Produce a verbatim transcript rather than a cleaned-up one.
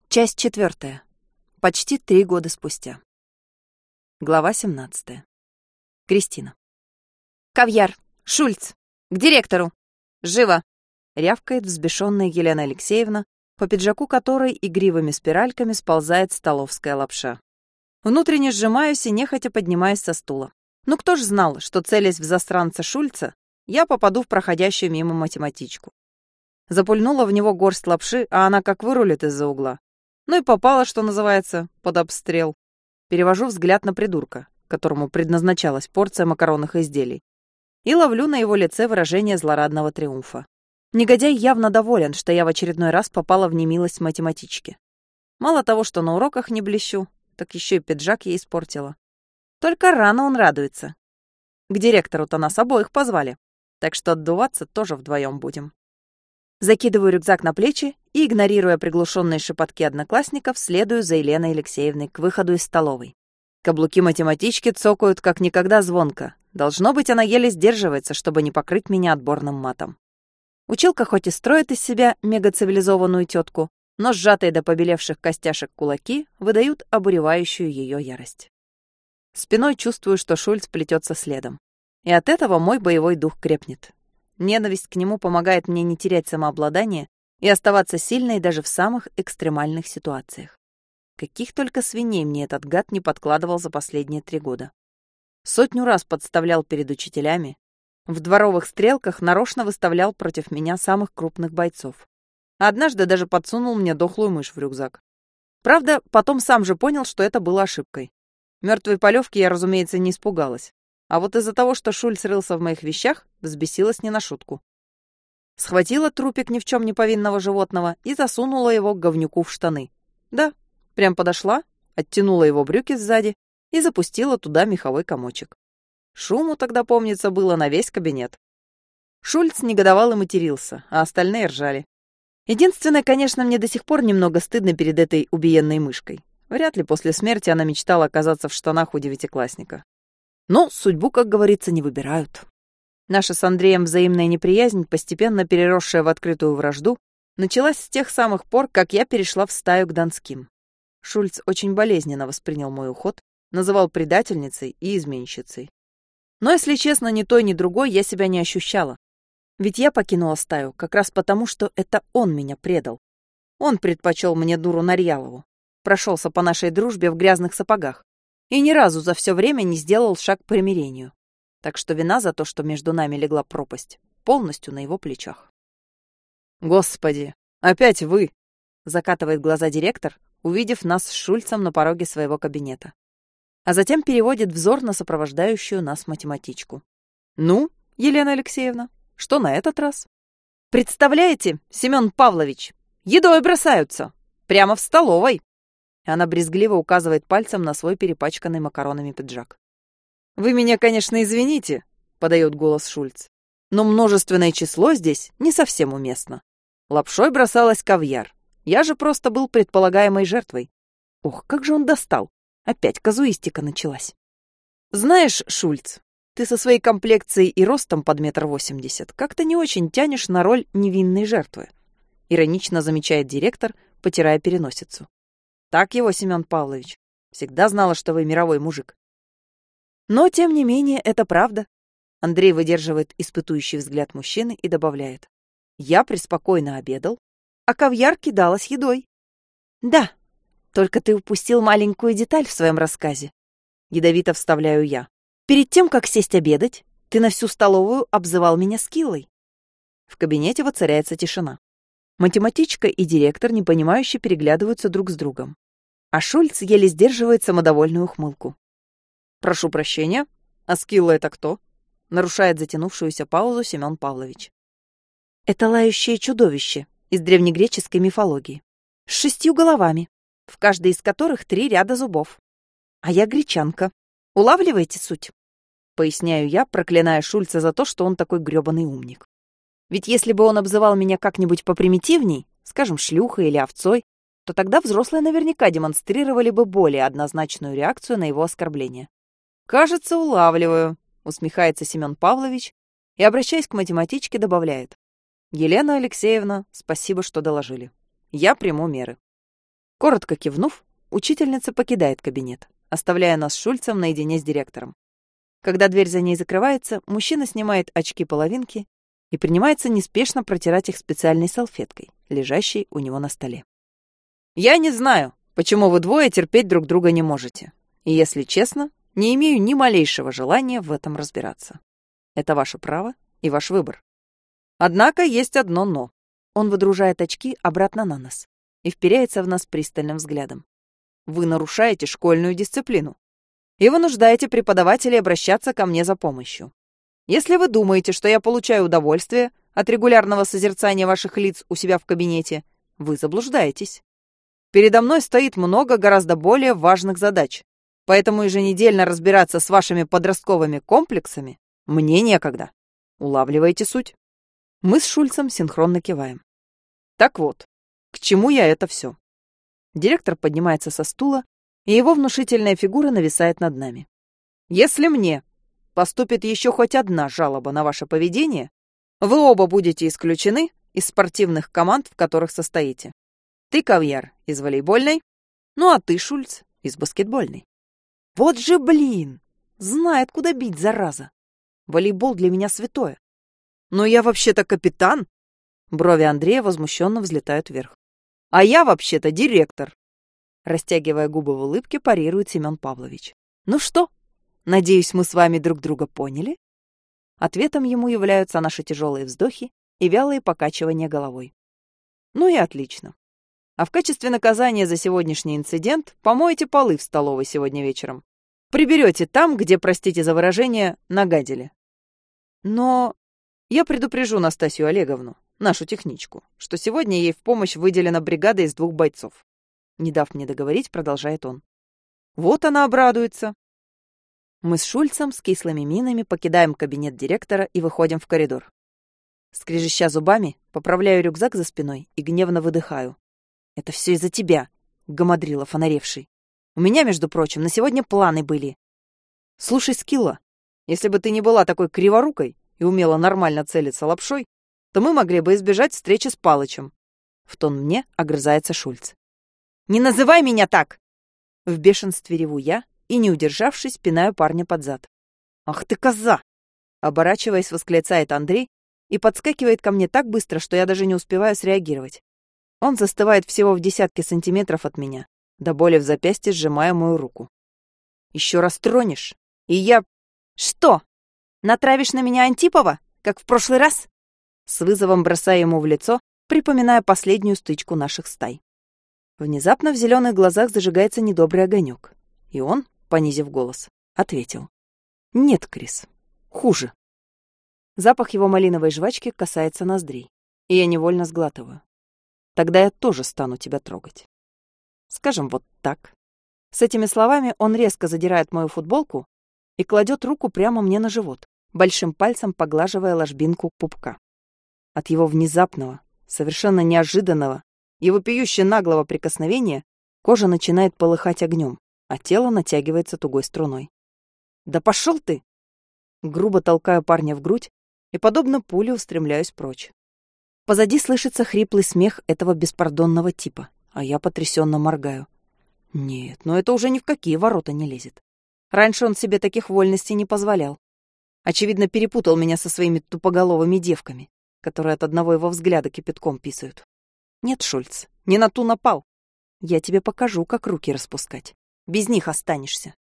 Часть четвертая. Почти три года спустя. Глава семнадцатая. Кристина. «Кавьяр! Шульц! К директору! Живо!» — рявкает взбешённая Елена Алексеевна, по пиджаку которой игривыми спиральками сползает столовская лапша. Внутренне сжимаюсь и нехотя поднимаюсь со стула. Ну кто ж знал, что, целясь в засранца Шульца, я попаду в проходящую мимо математичку. Запульнула в него горсть лапши, а она как вырулит из-за угла. Ну и попала, что называется, под обстрел. Перевожу взгляд на придурка, которому предназначалась порция макаронных изделий, и ловлю на его лице выражение злорадного триумфа. Негодяй явно доволен, что я в очередной раз попала в немилость математички. Мало того, что на уроках не блещу, так еще и пиджак ей испортила. Только рано он радуется. К директору-то нас обоих позвали, так что отдуваться тоже вдвоем будем. Закидываю рюкзак на плечи и, игнорируя приглушенные шепотки одноклассников, следую за Еленой Алексеевной к выходу из столовой. Каблуки математички цокают как никогда звонко. Должно быть, она еле сдерживается, чтобы не покрыть меня отборным матом. Училка хоть и строит из себя мегацивилизованную тетку, но сжатые до побелевших костяшек кулаки выдают обуревающую ее ярость. Спиной чувствую, что Шульц плетется следом. И от этого мой боевой дух крепнет. Ненависть к нему помогает мне не терять самообладание и оставаться сильной даже в самых экстремальных ситуациях. Каких только свиней мне этот гад не подкладывал за последние три года. Сотню раз подставлял перед учителями, в дворовых стрелках нарочно выставлял против меня самых крупных бойцов. Однажды даже подсунул мне дохлую мышь в рюкзак. Правда, потом сам же понял, что это было ошибкой. Мертвой полевки я, разумеется, не испугалась. А вот из-за того, что Шульц рылся в моих вещах, взбесилась не на шутку. Схватила трупик ни в чем не повинного животного и засунула его к говнюку в штаны. Да, прям подошла, оттянула его брюки сзади и запустила туда меховой комочек. Шуму тогда, помнится, было на весь кабинет. Шульц негодовал и матерился, а остальные ржали. Единственное, конечно, мне до сих пор немного стыдно перед этой убиенной мышкой. Вряд ли после смерти она мечтала оказаться в штанах у девятиклассника. Но судьбу, как говорится, не выбирают. Наша с Андреем взаимная неприязнь, постепенно переросшая в открытую вражду, началась с тех самых пор, как я перешла в стаю к Донским. Шульц очень болезненно воспринял мой уход, называл предательницей и изменщицей. Но, если честно, ни той, ни другой я себя не ощущала. Ведь я покинула стаю как раз потому, что это он меня предал. Он предпочел мне дуру Нарьялову, прошелся по нашей дружбе в грязных сапогах и ни разу за все время не сделал шаг к примирению. Так что вина за то, что между нами легла пропасть, полностью на его плечах. «Господи, опять вы!» — закатывает глаза директор, увидев нас с Шульцем на пороге своего кабинета. А затем переводит взор на сопровождающую нас математичку. «Ну, Елена Алексеевна, что на этот раз?» «Представляете, Семен Павлович, едой бросаются! Прямо в столовой!» Она брезгливо указывает пальцем на свой перепачканный макаронами пиджак. «Вы меня, конечно, извините», — подает голос Шульц, «но множественное число здесь не совсем уместно. Лапшой бросалась кавьяр. Я же просто был предполагаемой жертвой. Ох, как же он достал. Опять казуистика началась. Знаешь, Шульц, ты со своей комплекцией и ростом под метр восемьдесят как-то не очень тянешь на роль невинной жертвы», — иронично замечает директор, потирая переносицу. «Так его, Семен Павлович. Всегда знала, что вы мировой мужик». Но, тем не менее, это правда. Андрей выдерживает испытующий взгляд мужчины и добавляет. «Я преспокойно обедал, а кавьяр кидалась едой». «Да, только ты упустил маленькую деталь в своем рассказе», — ядовито вставляю я. «Перед тем, как сесть обедать, ты на всю столовую обзывал меня скиллой». В кабинете воцаряется тишина. Математичка и директор непонимающе переглядываются друг с другом. А Шульц еле сдерживает самодовольную ухмылку. «Прошу прощения, а скилла это кто?» — нарушает затянувшуюся паузу Семен Павлович. «Это лающее чудовище из древнегреческой мифологии, с шестью головами, в каждой из которых три ряда зубов. А я гречанка. Улавливаете суть?» Поясняю я, проклиная Шульца за то, что он такой грёбаный умник. Ведь если бы он обзывал меня как-нибудь попримитивней, скажем, шлюхой или овцой, то тогда взрослые наверняка демонстрировали бы более однозначную реакцию на его оскорбление. «Кажется, улавливаю», — усмехается Семен Павлович и, обращаясь к математичке, добавляет. «Елена Алексеевна, спасибо, что доложили. Я приму меры». Коротко кивнув, учительница покидает кабинет, оставляя нас с Шульцем наедине с директором. Когда дверь за ней закрывается, мужчина снимает очки-половинки и принимается неспешно протирать их специальной салфеткой, лежащей у него на столе. «Я не знаю, почему вы двое терпеть друг друга не можете. И, если честно, не имею ни малейшего желания в этом разбираться. Это ваше право и ваш выбор. Однако есть одно «но». Он выдружает очки обратно на нос и вперяется в нас пристальным взглядом. Вы нарушаете школьную дисциплину и вынуждаете преподавателей обращаться ко мне за помощью. Если вы думаете, что я получаю удовольствие от регулярного созерцания ваших лиц у себя в кабинете, вы заблуждаетесь. Передо мной стоит много гораздо более важных задач, поэтому еженедельно разбираться с вашими подростковыми комплексами мне некогда. Улавливаете суть? Мы с Шульцем синхронно киваем. Так вот, к чему я это все? Директор поднимается со стула, и его внушительная фигура нависает над нами. Если мне поступит еще хоть одна жалоба на ваше поведение, вы оба будете исключены из спортивных команд, в которых состоите. Ты, Кавьяр, из волейбольной, ну а ты, Шульц, из баскетбольной. Вот же блин! Знает, куда бить, зараза. Волейбол для меня святое. Но я вообще-то капитан. Брови Андрея возмущенно взлетают вверх. А я вообще-то директор. Растягивая губы в улыбке, парирует Семен Павлович. Ну что, надеюсь, мы с вами друг друга поняли? Ответом ему являются наши тяжелые вздохи и вялые покачивания головой. Ну и отлично. А в качестве наказания за сегодняшний инцидент помоете полы в столовой сегодня вечером. Приберете там, где, простите за выражение, нагадили. Но я предупрежу Настасью Олеговну, нашу техничку, что сегодня ей в помощь выделена бригада из двух бойцов. Не дав мне договорить, продолжает он. Вот она обрадуется. Мы с Шульцем с кислыми минами покидаем кабинет директора и выходим в коридор. Скрежеща зубами, поправляю рюкзак за спиной и гневно выдыхаю. Это все из-за тебя, гамадрила фонаревший. У меня, между прочим, на сегодня планы были. Слушай, Скилла, если бы ты не была такой криворукой и умела нормально целиться лапшой, то мы могли бы избежать встречи с Палычем. В тон мне огрызается Шульц. «Не называй меня так!» В бешенстве реву я и, не удержавшись, пинаю парня под зад. «Ах ты коза!» Оборачиваясь, восклицает Андрей и подскакивает ко мне так быстро, что я даже не успеваю среагировать. Он застывает всего в десятке сантиметров от меня, до боли в запястье сжимая мою руку. «Еще раз тронешь, и я...» «Что? Натравишь на меня Антипова, как в прошлый раз?» С вызовом бросая ему в лицо, припоминая последнюю стычку наших стай. Внезапно в зеленых глазах зажигается недобрый огонек, и он, понизив голос, ответил. «Нет, Крис, хуже». Запах его малиновой жвачки касается ноздрей, и я невольно сглатываю. Тогда я тоже стану тебя трогать. Скажем вот так. С этими словами он резко задирает мою футболку и кладет руку прямо мне на живот, большим пальцем поглаживая ложбинку пупка. От его внезапного, совершенно неожиданного и вопиюще наглого прикосновения кожа начинает полыхать огнем, а тело натягивается тугой струной. «Да пошел ты!» Грубо толкаю парня в грудь и, подобно пуле, устремляюсь прочь. Позади слышится хриплый смех этого беспардонного типа, а я потрясенно моргаю. Нет, но это уже ни в какие ворота не лезет. Раньше он себе таких вольностей не позволял. Очевидно, перепутал меня со своими тупоголовыми девками, которые от одного его взгляда кипятком писают. Нет, Шульц, не на ту напал. Я тебе покажу, как руки распускать. Без них останешься.